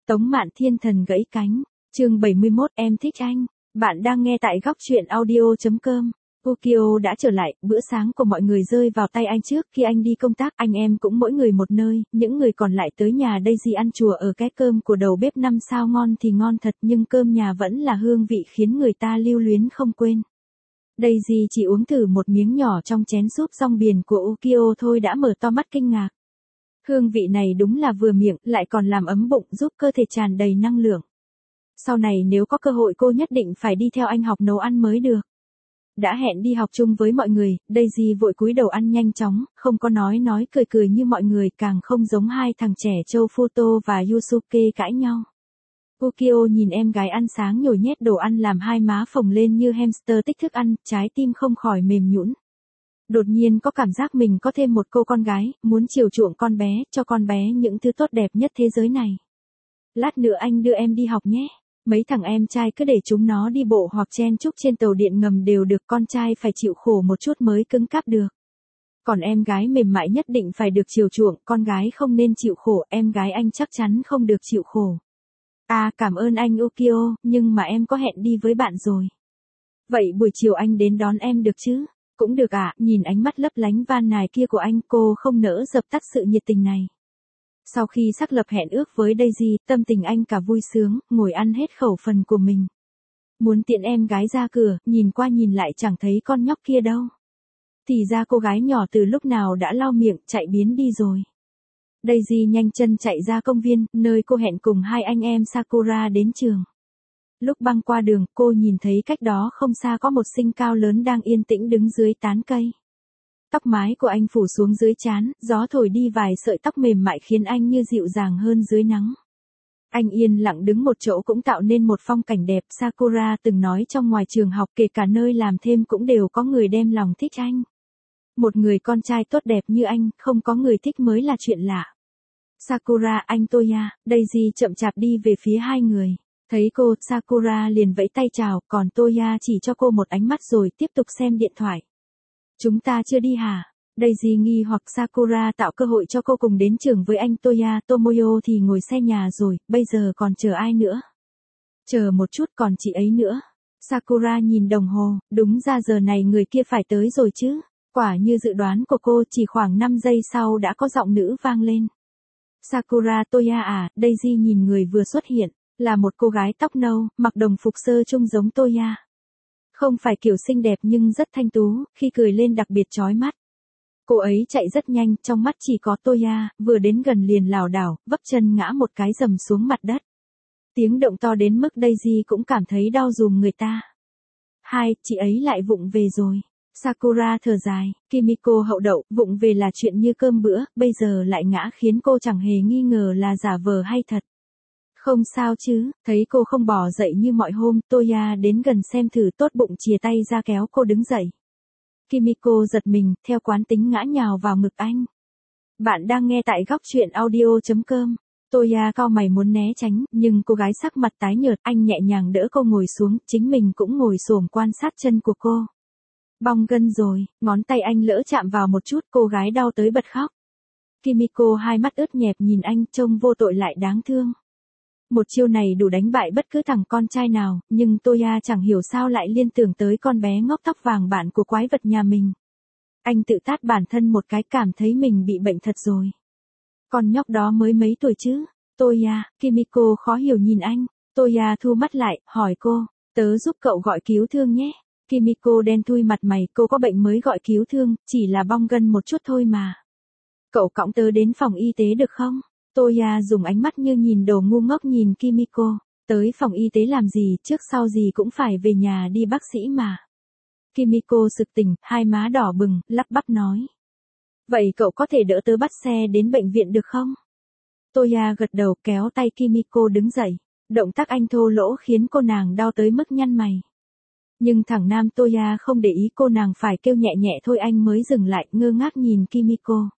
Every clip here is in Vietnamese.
Tống Mạn Thiên Thần gãy cánh, chương 71 em thích anh. Bạn đang nghe tại góc truyện audio.com. Ukyo đã trở lại, bữa sáng của mọi người rơi vào tay anh trước khi anh đi công tác, anh em cũng mỗi người một nơi, những người còn lại tới nhà Daisy ăn chùa ở cái cơm của đầu bếp 5 sao ngon thì ngon thật nhưng cơm nhà vẫn là hương vị khiến người ta lưu luyến không quên. Daisy chỉ uống thử một miếng nhỏ trong chén súp rong biển của Ukyo thôi đã mở to mắt kinh ngạc. Hương vị này đúng là vừa miệng, lại còn làm ấm bụng giúp cơ thể tràn đầy năng lượng. Sau này nếu có cơ hội cô nhất định phải đi theo anh học nấu ăn mới được. Đã hẹn đi học chung với mọi người, Daisy vội cúi đầu ăn nhanh chóng, không có nói cười như mọi người, càng không giống hai thằng trẻ Châu Futo và Yusuke cãi nhau. Ukyo nhìn em gái ăn sáng nhồi nhét đồ ăn làm hai má phồng lên như hamster tích thức ăn, trái tim không khỏi mềm nhũn. Đột nhiên có cảm giác mình có thêm một cô con gái, muốn chiều chuộng con bé, cho con bé những thứ tốt đẹp nhất thế giới này. Lát nữa anh đưa em đi học nhé. Mấy thằng em trai cứ để chúng nó đi bộ hoặc chen chúc trên tàu điện ngầm đều được, con trai phải chịu khổ một chút mới cứng cáp được. Còn em gái mềm mại nhất định phải được chiều chuộng, con gái không nên chịu khổ, em gái anh chắc chắn không được chịu khổ. À, cảm ơn anh Ukyo, nhưng mà em có hẹn đi với bạn rồi. Vậy buổi chiều anh đến đón em được chứ? Cũng được ạ, nhìn ánh mắt lấp lánh van nài kia của anh, cô không nỡ dập tắt sự nhiệt tình này. Sau khi xác lập hẹn ước với Daisy, tâm tình anh cả vui sướng, ngồi ăn hết khẩu phần của mình. Muốn tiện em gái ra cửa, nhìn qua nhìn lại chẳng thấy con nhóc kia đâu. Thì ra cô gái nhỏ từ lúc nào đã lau miệng, chạy biến đi rồi. Daisy nhanh chân chạy ra công viên, nơi cô hẹn cùng hai anh em Sakura đến trường. Lúc băng qua đường, cô nhìn thấy cách đó không xa có một sinh cao lớn đang yên tĩnh đứng dưới tán cây. Tóc mái của anh phủ xuống dưới trán, gió thổi đi vài sợi tóc mềm mại khiến anh như dịu dàng hơn dưới nắng. Anh yên lặng đứng một chỗ cũng tạo nên một phong cảnh đẹp. Sakura từng nói trong ngoài trường học, kể cả nơi làm thêm cũng đều có người đem lòng thích anh. Một người con trai tốt đẹp như anh, không có người thích mới là chuyện lạ. Sakura, anh Toya. Daisy chậm chạp đi về phía hai người. Thấy cô, Sakura liền vẫy tay chào, còn Toya chỉ cho cô một ánh mắt rồi tiếp tục xem điện thoại. Chúng ta chưa đi hả? Daisy nghi hoặc. Sakura tạo cơ hội cho cô cùng đến trường với anh Toya. Tomoyo thì ngồi xe nhà rồi, bây giờ còn chờ ai nữa? Chờ một chút, còn chị ấy nữa. Sakura nhìn đồng hồ, đúng ra giờ này người kia phải tới rồi chứ. Quả như dự đoán của cô, chỉ khoảng 5 giây sau đã có giọng nữ vang lên. Sakura, Toya à? Daisy nhìn người vừa xuất hiện, là một cô gái tóc nâu, mặc đồng phục sơ trung giống Toya. Không phải kiểu xinh đẹp nhưng rất thanh tú, khi cười lên đặc biệt chói mắt. Cô ấy chạy rất nhanh, trong mắt chỉ có Toya, vừa đến gần liền lảo đảo, vấp chân ngã một cái rầm xuống mặt đất. Tiếng động to đến mức Daisy cũng cảm thấy đau dùm người ta. Hai, chị ấy lại vụng về rồi. Sakura thở dài, Kimiko hậu đậu, vụng về là chuyện như cơm bữa, bây giờ lại ngã khiến cô chẳng hề nghi ngờ là giả vờ hay thật. Không sao chứ, thấy cô không bò dậy như mọi hôm, Toya đến gần xem thử, tốt bụng chìa tay ra kéo cô đứng dậy. Kimiko giật mình, theo quán tính ngã nhào vào ngực anh. Bạn đang nghe tại góc truyện audio.com. Toya cau mày muốn né tránh, nhưng cô gái sắc mặt tái nhợt, anh nhẹ nhàng đỡ cô ngồi xuống, chính mình cũng ngồi xổm quan sát chân của cô. Bong gân rồi, ngón tay anh lỡ chạm vào một chút, cô gái đau tới bật khóc. Kimiko hai mắt ướt nhẹp nhìn anh, trông vô tội lại đáng thương. Một chiêu này đủ đánh bại bất cứ thằng con trai nào, nhưng Toya chẳng hiểu sao lại liên tưởng tới con bé ngốc tóc vàng bạn của quái vật nhà mình. Anh tự tát bản thân một cái, cảm thấy mình bị bệnh thật rồi. Con nhóc đó mới mấy tuổi chứ? Toya, Kimiko khó hiểu nhìn anh. Toya thu mắt lại, hỏi cô, tớ giúp cậu gọi cứu thương nhé. Kimiko đen thui mặt mày, cô có bệnh mới gọi cứu thương, chỉ là bong gân một chút thôi mà. Cậu cõng tớ đến phòng y tế được không? Toya dùng ánh mắt như nhìn đồ ngu ngốc nhìn Kimiko. Tới phòng y tế làm gì, trước sau gì cũng phải về nhà đi bác sĩ mà. Kimiko sực tỉnh, hai má đỏ bừng, lắp bắp nói. Vậy cậu có thể đỡ tớ bắt xe đến bệnh viện được không? Toya gật đầu, kéo tay Kimiko đứng dậy. Động tác anh thô lỗ khiến cô nàng đau tới mức nhăn mày. Nhưng thằng nam Toya không để ý, cô nàng phải kêu nhẹ nhẹ thôi anh mới dừng lại, ngơ ngác nhìn Kimiko.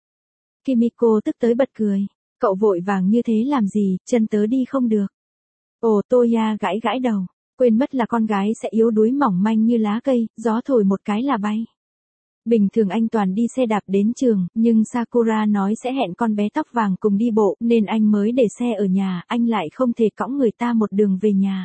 Kimiko tức tới bật cười. Cậu vội vàng như thế làm gì, chân tớ đi không được. Ồ, Toya gãi gãi đầu, quên mất là con gái sẽ yếu đuối mỏng manh như lá cây, gió thổi một cái là bay. Bình thường anh toàn đi xe đạp đến trường, nhưng Sakura nói sẽ hẹn con bé tóc vàng cùng đi bộ, nên anh mới để xe ở nhà, anh lại không thể cõng người ta một đường về nhà.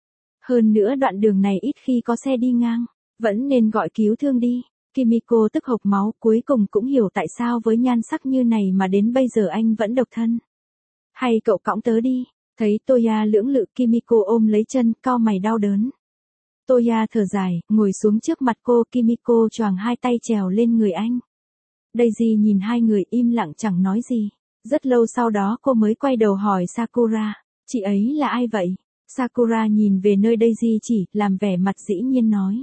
Hơn nữa đoạn đường này ít khi có xe đi ngang, vẫn nên gọi cứu thương đi. Kimiko tức hộc máu, cuối cùng cũng hiểu tại sao với nhan sắc như này mà đến bây giờ anh vẫn độc thân. Hay cậu cõng tớ đi. Thấy Toya lưỡng lự, Kimiko ôm lấy chân, cau mày đau đớn. Toya thở dài, ngồi xuống trước mặt cô, Kimiko choàng hai tay trèo lên người anh. Daisy nhìn hai người im lặng chẳng nói gì. Rất lâu sau đó cô mới quay đầu hỏi Sakura, chị ấy là ai vậy? Sakura nhìn về nơi Daisy chỉ, làm vẻ mặt dĩ nhiên nói.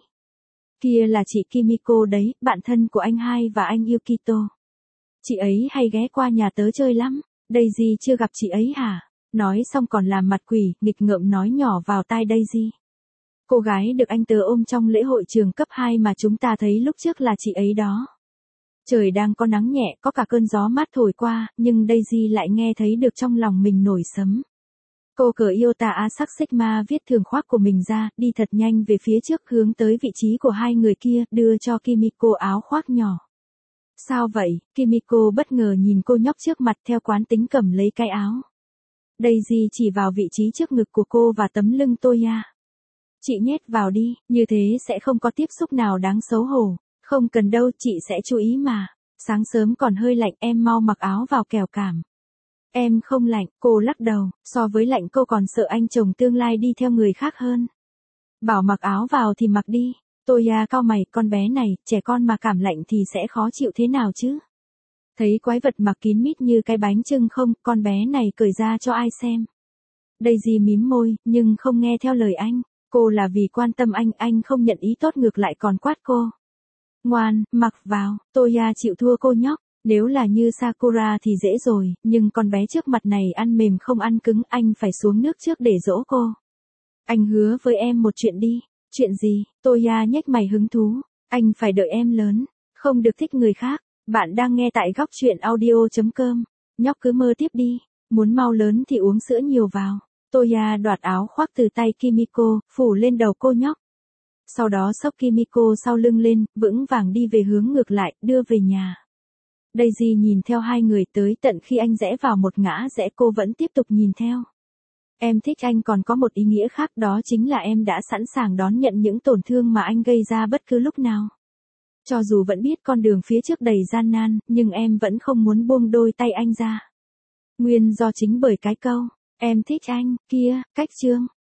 Kia là chị Kimiko đấy, bạn thân của anh hai và anh Yukito. Chị ấy hay ghé qua nhà tớ chơi lắm. Daisy chưa gặp chị ấy hả? Nói xong còn làm mặt quỷ, nghịch ngợm nói nhỏ vào tai Daisy. Cô gái được anh tớ ôm trong lễ hội trường cấp 2 mà chúng ta thấy lúc trước là chị ấy đó. Trời đang có nắng nhẹ, có cả cơn gió mát thổi qua, nhưng Daisy lại nghe thấy được trong lòng mình nổi sấm. Cô cởi Iota Asac Sigma viết thường khoác của mình ra, đi thật nhanh về phía trước hướng tới vị trí của hai người kia, đưa cho Kimiko áo khoác nhỏ. Sao vậy? Kimiko bất ngờ nhìn cô nhóc trước mặt, theo quán tính cầm lấy cái áo. Daisy chỉ vào vị trí trước ngực của cô và tấm lưng Toya. Chị nhét vào đi, như thế sẽ không có tiếp xúc nào đáng xấu hổ. Không cần đâu, chị sẽ chú ý mà. Sáng sớm còn hơi lạnh, em mau mặc áo vào kẻo cảm. Em không lạnh, cô lắc đầu, so với lạnh cô còn sợ anh chồng tương lai đi theo người khác hơn. Bảo mặc áo vào thì mặc đi. Toya cau mày, con bé này, trẻ con mà cảm lạnh thì sẽ khó chịu thế nào chứ? Thấy quái vật mặc kín mít như cái bánh chưng không, con bé này cởi ra cho ai xem. Daisy mím môi, nhưng không nghe theo lời anh. Cô là vì quan tâm anh không nhận ý tốt ngược lại còn quát cô. Ngoan, mặc vào, Toya chịu thua cô nhóc. Nếu là như Sakura thì dễ rồi, nhưng con bé trước mặt này ăn mềm không ăn cứng, anh phải xuống nước trước để dỗ cô. Anh hứa với em một chuyện đi. Chuyện gì? Toya nhếch mày hứng thú. Anh phải đợi em lớn, không được thích người khác. Bạn đang nghe tại góc truyện audio.com. Nhóc cứ mơ tiếp đi, muốn mau lớn thì uống sữa nhiều vào. Toya đoạt áo khoác từ tay Kimiko, phủ lên đầu cô nhóc. Sau đó xốc Kimiko sau lưng lên, vững vàng đi về hướng ngược lại, đưa về nhà. Daisy nhìn theo hai người tới tận khi anh rẽ vào một ngã rẽ, cô vẫn tiếp tục nhìn theo. Em thích anh còn có một ý nghĩa khác, đó chính là em đã sẵn sàng đón nhận những tổn thương mà anh gây ra bất cứ lúc nào. Cho dù vẫn biết con đường phía trước đầy gian nan, nhưng em vẫn không muốn buông đôi tay anh ra. Nguyên do chính bởi cái câu, em thích anh, kia, cách chương.